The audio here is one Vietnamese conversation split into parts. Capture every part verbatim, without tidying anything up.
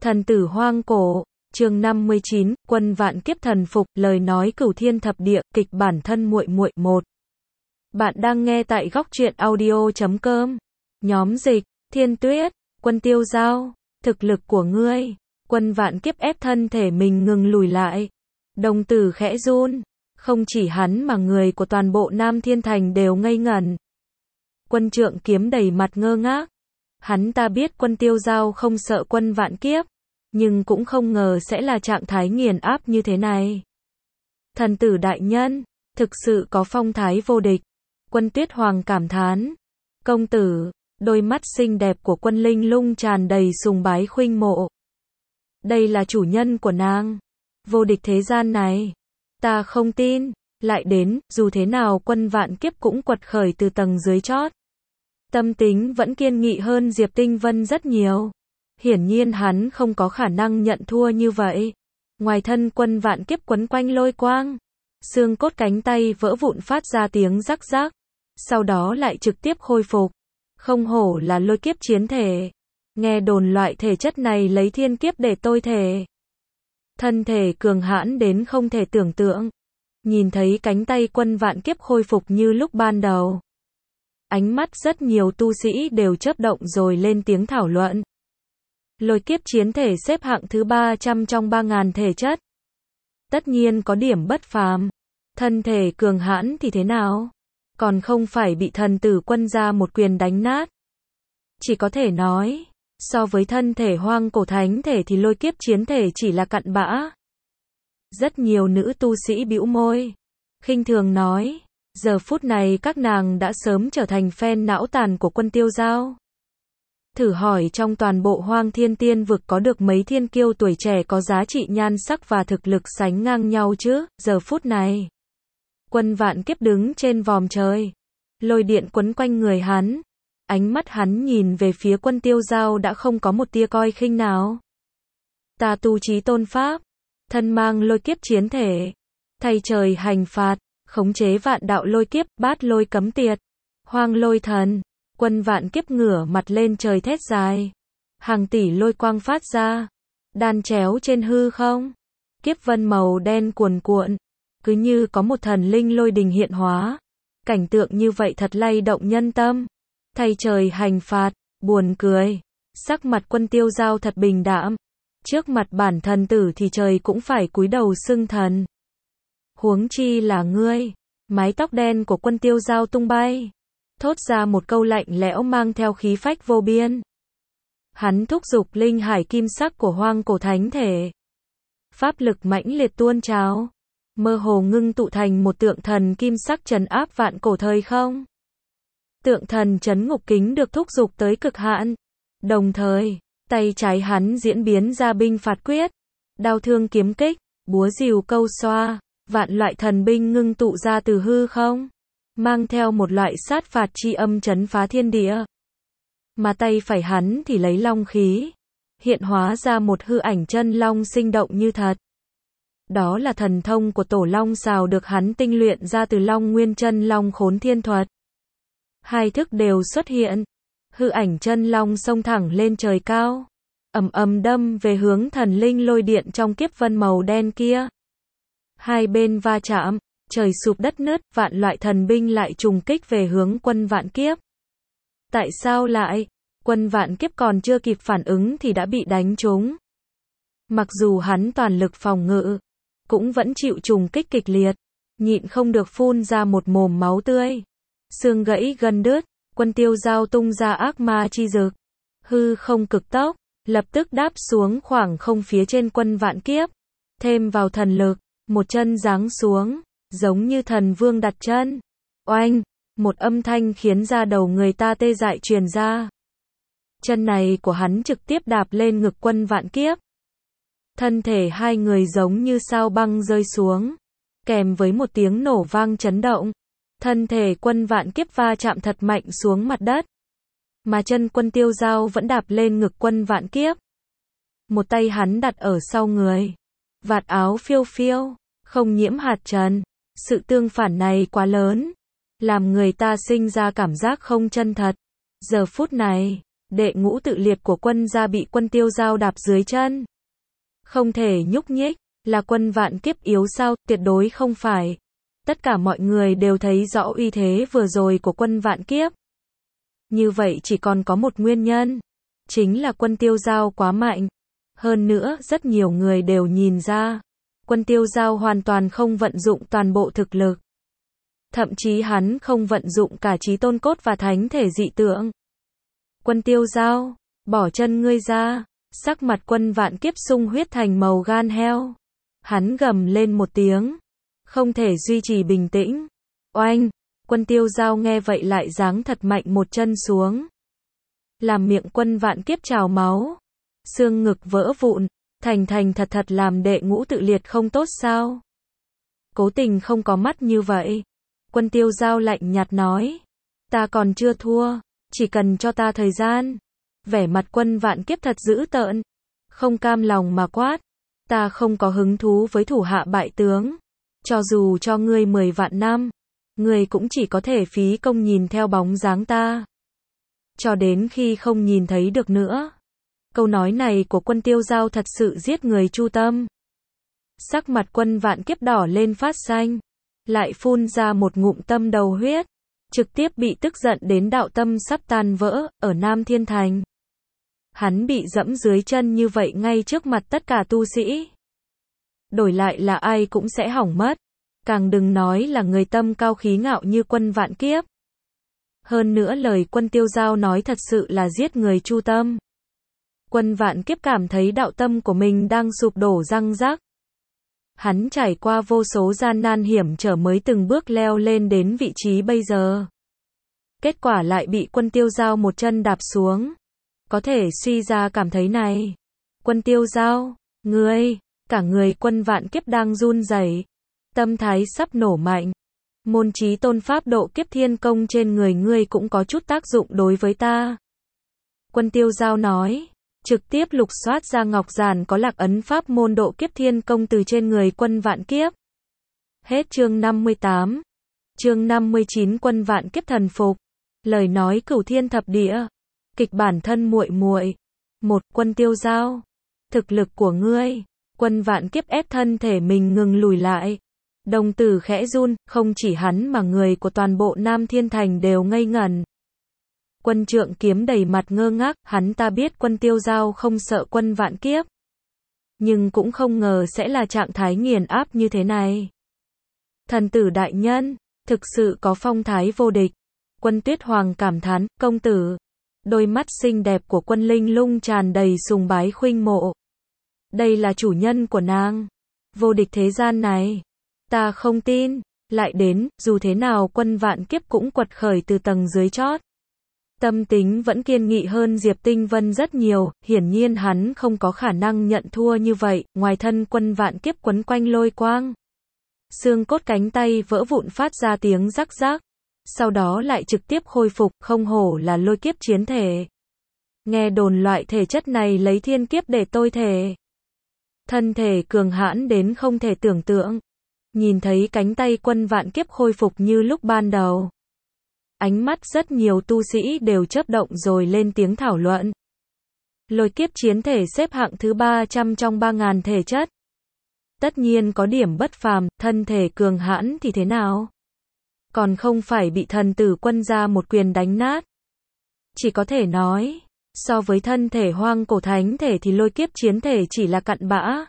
Thần tử hoang cổ, chương năm mươi chín, quân vạn kiếp thần phục, lời nói cửu thiên thập địa, kịch bản thân muội muội một. Bạn đang nghe tại góc truyện audio chấm com. Nhóm dịch, Thiên Tuyết, Quân Tiêu Giao, thực lực của ngươi. Quân vạn kiếp ép thân thể mình ngừng lùi lại. Đồng tử khẽ run, không chỉ hắn mà người của toàn bộ Nam Thiên Thành đều ngây ngẩn. Quân Trượng Kiếm đầy mặt ngơ ngác. Hắn ta biết Quân Tiêu Giao không sợ quân vạn kiếp, nhưng cũng không ngờ sẽ là trạng thái nghiền áp như thế này. Thần tử đại nhân, thực sự có phong thái vô địch. Quân Tuyết Hoàng cảm thán. Công tử, đôi mắt xinh đẹp của Quân Linh Lung tràn đầy sùng bái khuynh mộ. Đây là chủ nhân của nàng. Vô địch thế gian này. Ta không tin. Lại đến, dù thế nào quân vạn kiếp cũng quật khởi từ tầng dưới chót. Tâm tính vẫn kiên nghị hơn Diệp Tinh Vân rất nhiều. Hiển nhiên hắn không có khả năng nhận thua như vậy. Ngoài thân quân vạn kiếp quấn quanh lôi quang. Xương cốt cánh tay vỡ vụn phát ra tiếng rắc rắc. Sau đó lại trực tiếp khôi phục. Không hổ là lôi kiếp chiến thể. Nghe đồn loại thể chất này lấy thiên kiếp để tôi thể. Thân thể cường hãn đến không thể tưởng tượng. Nhìn thấy cánh tay quân vạn kiếp khôi phục như lúc ban đầu. Ánh mắt rất nhiều tu sĩ đều chớp động rồi lên tiếng thảo luận. Lôi kiếp chiến thể xếp hạng thứ ba trăm trong ba nghìn thể chất. Tất nhiên có điểm bất phàm. Thân thể cường hãn thì thế nào? Còn không phải bị thần tử quân ra một quyền đánh nát. Chỉ có thể nói, so với thân thể hoang cổ thánh thể thì lôi kiếp chiến thể chỉ là cặn bã. Rất nhiều nữ tu sĩ bĩu môi, khinh thường nói, giờ phút này các nàng đã sớm trở thành fan não tàn của Quân Tiêu Giao. Thử hỏi trong toàn bộ Hoang Thiên Tiên vực có được mấy thiên kiêu tuổi trẻ có giá trị nhan sắc và thực lực sánh ngang nhau chứ? Giờ phút này, quân vạn kiếp đứng trên vòm trời, lôi điện quấn quanh người hắn, ánh mắt hắn nhìn về phía Quân Tiêu Giao đã không có một tia coi khinh nào. Ta tu chí tôn pháp, thân mang lôi kiếp chiến thể, thay trời hành phạt, khống chế vạn đạo lôi kiếp, bát lôi cấm tiệt, hoang lôi thần. Quân vạn kiếp ngửa mặt lên trời thét dài. Hàng tỷ lôi quang phát ra, đan chéo trên hư không. Kiếp vân màu đen cuồn cuộn, cứ như có một thần linh lôi đình hiện hóa. Cảnh tượng như vậy thật lay động nhân tâm. Thay trời hành phạt, buồn cười. Sắc mặt Quân Tiêu Giao thật bình đạm. Trước mặt bản thần tử thì trời cũng phải cúi đầu xưng thần. Huống chi là ngươi. Mái tóc đen của Quân Tiêu Giao tung bay. Thốt ra một câu lạnh lẽo mang theo khí phách vô biên. Hắn thúc giục linh hải kim sắc của hoang cổ thánh thể. Pháp lực mãnh liệt tuôn trào, mơ hồ ngưng tụ thành một tượng thần kim sắc trấn áp vạn cổ thời không. Tượng thần trấn ngục kính được thúc giục tới cực hạn. Đồng thời, tay trái hắn diễn biến ra binh phạt quyết, đao thương kiếm kích, búa rìu câu xoa, vạn loại thần binh ngưng tụ ra từ hư không. Mang theo một loại sát phạt chi âm trấn phá thiên địa. Mà tay phải hắn thì lấy long khí, hiện hóa ra một hư ảnh chân long sinh động như thật. Đó là thần thông của tổ long xào được hắn tinh luyện ra từ long nguyên chân long khốn thiên thuật. Hai thức đều xuất hiện. Hư ảnh chân long xông thẳng lên trời cao, ầm ầm đâm về hướng thần linh lôi điện trong kiếp vân màu đen kia. Hai bên va chạm. Trời sụp đất nứt, vạn loại thần binh lại trùng kích về hướng quân vạn kiếp. Tại sao lại? Quân vạn kiếp còn chưa kịp phản ứng thì đã bị đánh trúng. Mặc dù hắn toàn lực phòng ngự, cũng vẫn chịu trùng kích kịch liệt, nhịn không được phun ra một mồm máu tươi. Xương gãy gân đứt, Quân Tiêu Giao tung ra ác ma chi dực. Hư không cực tốc, lập tức đáp xuống khoảng không phía trên quân vạn kiếp. Thêm vào thần lực, một chân giáng xuống. Giống như thần vương đặt chân. Oanh, một âm thanh khiến da đầu người ta tê dại truyền ra. Chân này của hắn trực tiếp đạp lên ngực quân vạn kiếp. Thân thể hai người giống như sao băng rơi xuống, kèm với một tiếng nổ vang chấn động. Thân thể quân vạn kiếp va chạm thật mạnh xuống mặt đất. Mà chân Quân Tiêu Giao vẫn đạp lên ngực quân vạn kiếp. Một tay hắn đặt ở sau người. Vạt áo phiêu phiêu, không nhiễm hạt trần. Sự tương phản này quá lớn, làm người ta sinh ra cảm giác không chân thật. Giờ phút này, đệ ngũ tự liệt của quân gia bị quân Tiêu Dao đạp dưới chân. Không thể nhúc nhích, là quân vạn kiếp yếu sao, tuyệt đối không phải. Tất cả mọi người đều thấy rõ uy thế vừa rồi của quân vạn kiếp. Như vậy chỉ còn có một nguyên nhân, chính là quân Tiêu Dao quá mạnh. Hơn nữa, rất nhiều người đều nhìn ra, quân Tiêu Dao hoàn toàn không vận dụng toàn bộ thực lực. Thậm chí hắn không vận dụng cả chí tôn cốt và thánh thể dị tượng. Quân Tiêu Dao, bỏ chân ngươi ra, sắc mặt quân vạn kiếp sung huyết thành màu gan heo. Hắn gầm lên một tiếng, không thể duy trì bình tĩnh. Oanh, quân Tiêu Dao nghe vậy lại giáng thật mạnh một chân xuống. Làm miệng quân vạn kiếp trào máu, xương ngực vỡ vụn, thành thành thật thật làm đệ ngũ tự liệt không tốt sao? Cố Tình không có mắt như vậy. Quân Tiêu Dao lạnh nhạt nói, ta còn chưa thua, chỉ cần cho ta thời gian. Vẻ mặt quân vạn kiếp thật dữ tợn, không cam lòng mà quát, ta không có hứng thú với thủ hạ bại tướng. Cho dù cho ngươi mười vạn năm, ngươi cũng chỉ có thể phí công nhìn theo bóng dáng ta, cho đến khi không nhìn thấy được nữa. Câu nói này của quân Tiêu Dao thật sự giết người chu tâm. Sắc mặt quân vạn kiếp đỏ lên phát xanh, lại phun ra một ngụm tâm đầu huyết, trực tiếp bị tức giận đến đạo tâm sắp tan vỡ, ở Nam Thiên Thành. Hắn bị dẫm dưới chân như vậy ngay trước mặt tất cả tu sĩ. Đổi lại là ai cũng sẽ hỏng mất, càng đừng nói là người tâm cao khí ngạo như quân vạn kiếp. Hơn nữa lời quân Tiêu Dao nói thật sự là giết người chu tâm. Quân vạn kiếp cảm thấy đạo tâm của mình đang sụp đổ răng rắc. Hắn trải qua vô số gian nan hiểm trở mới từng bước leo lên đến vị trí bây giờ. Kết quả lại bị quân Tiêu Dao một chân đạp xuống. Có thể suy ra cảm thấy này. Quân Tiêu Dao, ngươi, cả người quân vạn kiếp đang run rẩy, tâm thái sắp nổ mạnh. Môn chí tôn pháp độ kiếp thiên công trên người ngươi cũng có chút tác dụng đối với ta. Quân Tiêu Dao nói, trực tiếp lục soát ra ngọc giản có lạc ấn pháp môn độ kiếp thiên công từ trên người quân vạn kiếp. Hết chương năm mươi tám. Chương năm mươi chín quân vạn kiếp thần phục. Lời nói cửu thiên thập địa. Kịch bản thân muội muội. Một, quân Tiêu Dao. Thực lực của ngươi. Quân vạn kiếp ép thân thể mình ngừng lùi lại. Đồng tử khẽ run, không chỉ hắn mà người của toàn bộ Nam Thiên Thành đều ngây ngẩn. Quân Trượng Kiếm đầy mặt ngơ ngác, hắn ta biết quân Tiêu Dao không sợ quân vạn kiếp. Nhưng cũng không ngờ sẽ là trạng thái nghiền áp như thế này. Thần tử đại nhân, thực sự có phong thái vô địch. Quân Tuyết Hoàng cảm thán, công tử. Đôi mắt xinh đẹp của quân Linh Lung tràn đầy sùng bái khuynh mộ. Đây là chủ nhân của nàng. Vô địch thế gian này. Ta không tin. Lại đến, dù thế nào quân vạn kiếp cũng quật khởi từ tầng dưới chót. Tâm tính vẫn kiên nghị hơn Diệp Tinh Vân rất nhiều, hiển nhiên hắn không có khả năng nhận thua như vậy, ngoài thân quân vạn kiếp quấn quanh lôi quang. Xương cốt cánh tay vỡ vụn phát ra tiếng rắc rắc, sau đó lại trực tiếp khôi phục, không hổ là lôi kiếp chiến thể. Nghe đồn loại thể chất này lấy thiên kiếp để tôi thể. Thân thể cường hãn đến không thể tưởng tượng. Nhìn thấy cánh tay quân vạn kiếp khôi phục như lúc ban đầu. Ánh mắt rất nhiều tu sĩ đều chớp động rồi lên tiếng thảo luận. Lôi kiếp chiến thể xếp hạng thứ ba trăm trong ba nghìn thể chất. Tất nhiên có điểm bất phàm, thân thể cường hãn thì thế nào? Còn không phải bị thần tử quân gia một quyền đánh nát. Chỉ có thể nói, so với thân thể hoang cổ thánh thể thì lôi kiếp chiến thể chỉ là cặn bã.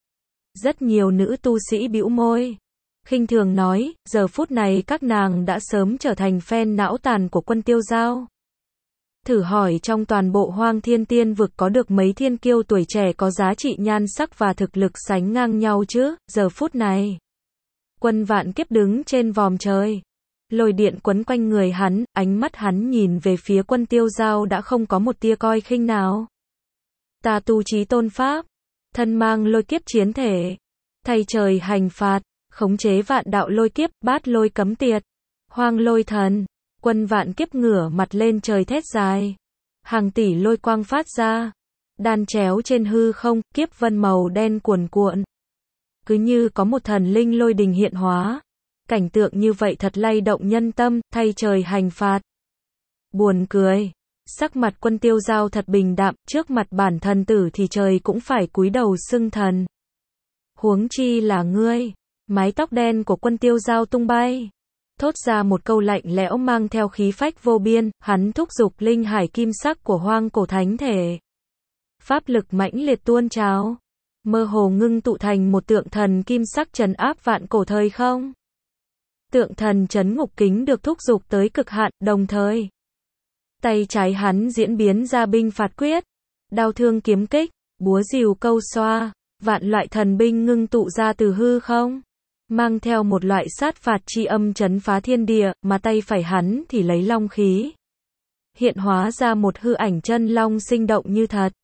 Rất nhiều nữ tu sĩ bĩu môi, khinh thường nói, giờ phút này các nàng đã sớm trở thành fan não tàn của quân Tiêu Dao. Thử hỏi trong toàn bộ Hoang Thiên Tiên vực có được mấy thiên kiêu tuổi trẻ có giá trị nhan sắc và thực lực sánh ngang nhau chứ, giờ phút này. Quân vạn kiếp đứng trên vòm trời. Lôi điện quấn quanh người hắn, ánh mắt hắn nhìn về phía quân Tiêu Dao đã không có một tia coi khinh nào. Ta tu chí tôn pháp, thân mang lôi kiếp chiến thể, thay trời hành phạt, khống chế vạn đạo lôi kiếp, bát lôi cấm tiệt, hoang lôi thần. Quân vạn kiếp ngửa mặt lên trời thét dài. Hàng tỷ lôi quang phát ra, đan chéo trên hư không, kiếp vân màu đen cuồn cuộn. Cứ như có một thần linh lôi đình hiện hóa. Cảnh tượng như vậy thật lay động nhân tâm, thay trời hành phạt. Buồn cười. Sắc mặt Quân Tiêu Giao thật bình đạm, trước mặt bản thần tử thì trời cũng phải cúi đầu xưng thần. Huống chi là ngươi. Mái tóc đen của Quân Tiêu Giao tung bay. Thốt ra một câu lạnh lẽo mang theo khí phách vô biên, hắn thúc giục linh hải kim sắc của hoang cổ thánh thể. Pháp lực mãnh liệt tuôn trào, mơ hồ ngưng tụ thành một tượng thần kim sắc trấn áp vạn cổ thời không. Tượng thần trấn ngục kính được thúc giục tới cực hạn, đồng thời tay trái hắn diễn biến ra binh phạt quyết, đao thương kiếm kích, búa rìu câu xoa, vạn loại thần binh ngưng tụ ra từ hư không, mang theo một loại sát phạt chi âm trấn phá thiên địa, mà tay phải hắn thì lấy long khí, hiện hóa ra một hư ảnh chân long sinh động như thật.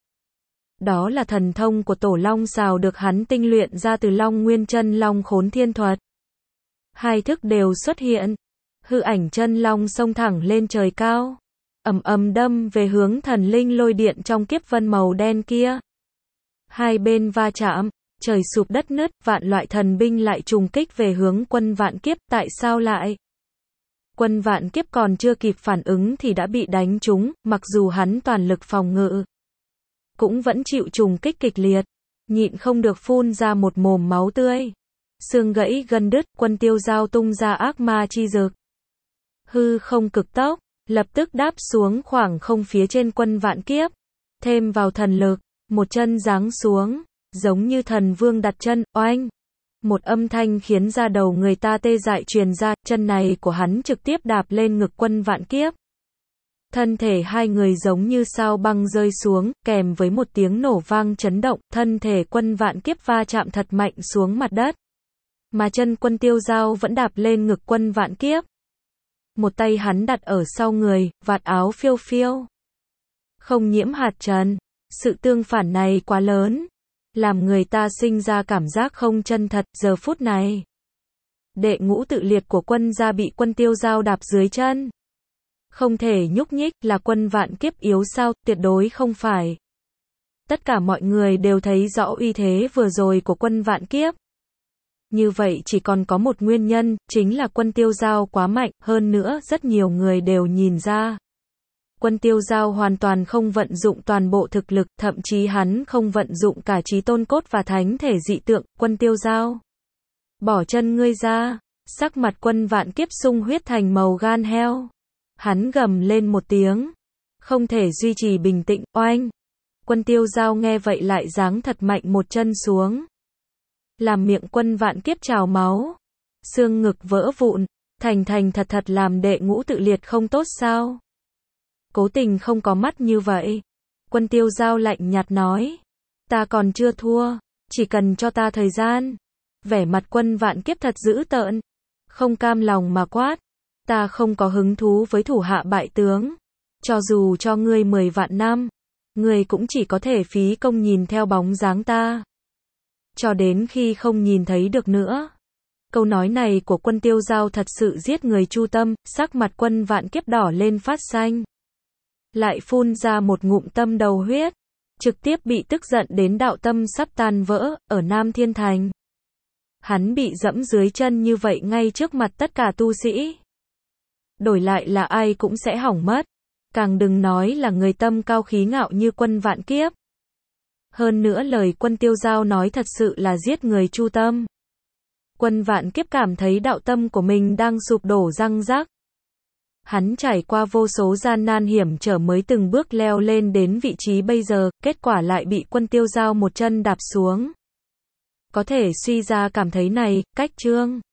Đó là thần thông của Tổ Long Sào được hắn tinh luyện ra từ Long Nguyên Chân Long Khốn Thiên Thuật. Hai thức đều xuất hiện, hư ảnh chân long xông thẳng lên trời cao, ầm ầm đâm về hướng thần linh lôi điện trong kiếp vân màu đen kia. Hai bên va chạm, trời sụp đất nứt, vạn loại thần binh lại trùng kích về hướng Quân Vạn Kiếp, tại sao lại? Quân Vạn Kiếp còn chưa kịp phản ứng thì đã bị đánh trúng, mặc dù hắn toàn lực phòng ngự, cũng vẫn chịu trùng kích kịch liệt, nhịn không được phun ra một mồm máu tươi. Xương gãy gân đứt, Quân Tiêu Giao tung ra ác ma chi dực. Hư không cực tốc, lập tức đáp xuống khoảng không phía trên Quân Vạn Kiếp. Thêm vào thần lực, một chân giáng xuống, giống như thần vương đặt chân, oanh. Một âm thanh khiến da đầu người ta tê dại truyền ra, chân này của hắn trực tiếp đạp lên ngực Quân Vạn Kiếp. Thân thể hai người giống như sao băng rơi xuống, kèm với một tiếng nổ vang chấn động, thân thể Quân Vạn Kiếp va chạm thật mạnh xuống mặt đất. Mà chân Quân Tiêu Giao vẫn đạp lên ngực Quân Vạn Kiếp. Một tay hắn đặt ở sau người, vạt áo phiêu phiêu, không nhiễm hạt trần. Sự tương phản này quá lớn, làm người ta sinh ra cảm giác không chân thật. Giờ phút này, đệ ngũ tự liệt của Quân gia bị Quân Tiêu Giao đạp dưới chân, không thể nhúc nhích. Là Quân Vạn Kiếp yếu sao? Tuyệt đối không phải. Tất cả mọi người đều thấy rõ uy thế vừa rồi của Quân Vạn Kiếp. Như vậy chỉ còn có một nguyên nhân, chính là Quân Tiêu Giao quá mạnh, hơn nữa rất nhiều người đều nhìn ra. Quân Tiêu Giao hoàn toàn không vận dụng toàn bộ thực lực, thậm chí hắn không vận dụng cả trí tôn cốt và thánh thể dị tượng. Quân Tiêu Giao, bỏ chân ngươi ra. Sắc mặt Quân Vạn Kiếp sung huyết thành màu gan heo. Hắn gầm lên một tiếng, không thể duy trì bình tĩnh, oanh. Quân Tiêu Giao nghe vậy lại giáng thật mạnh một chân xuống, làm miệng Quân Vạn Kiếp trào máu, xương ngực vỡ vụn, thành thành thật thật làm đệ ngũ tự liệt không tốt sao? Cố tình không có mắt như vậy. Quân Tiêu Giao lạnh nhạt nói, ta còn chưa thua, chỉ cần cho ta thời gian. Vẻ mặt Quân Vạn Kiếp thật dữ tợn, không cam lòng mà quát, ta không có hứng thú với thủ hạ bại tướng. Cho dù cho ngươi mười vạn năm, ngươi cũng chỉ có thể phí công nhìn theo bóng dáng ta, cho đến khi không nhìn thấy được nữa. Câu nói này của Quân Tiêu Giao thật sự giết người chu tâm, sắc mặt Quân Vạn Kiếp đỏ lên phát xanh, lại phun ra một ngụm tâm đầu huyết, trực tiếp bị tức giận đến đạo tâm sắp tan vỡ. Ở Nam Thiên Thành, hắn bị dẫm dưới chân như vậy ngay trước mặt tất cả tu sĩ, đổi lại là ai cũng sẽ hỏng mất, càng đừng nói là người tâm cao khí ngạo như Quân Vạn Kiếp. Hơn nữa lời Quân Tiêu Giao nói thật sự là giết người chu tâm. Quân Vạn Kiếp cảm thấy đạo tâm của mình đang sụp đổ răng rắc. Hắn trải qua vô số gian nan hiểm trở mới từng bước leo lên đến vị trí bây giờ, kết quả lại bị Quân Tiêu Giao một chân đạp xuống. Có thể suy ra cảm thấy này, cách chương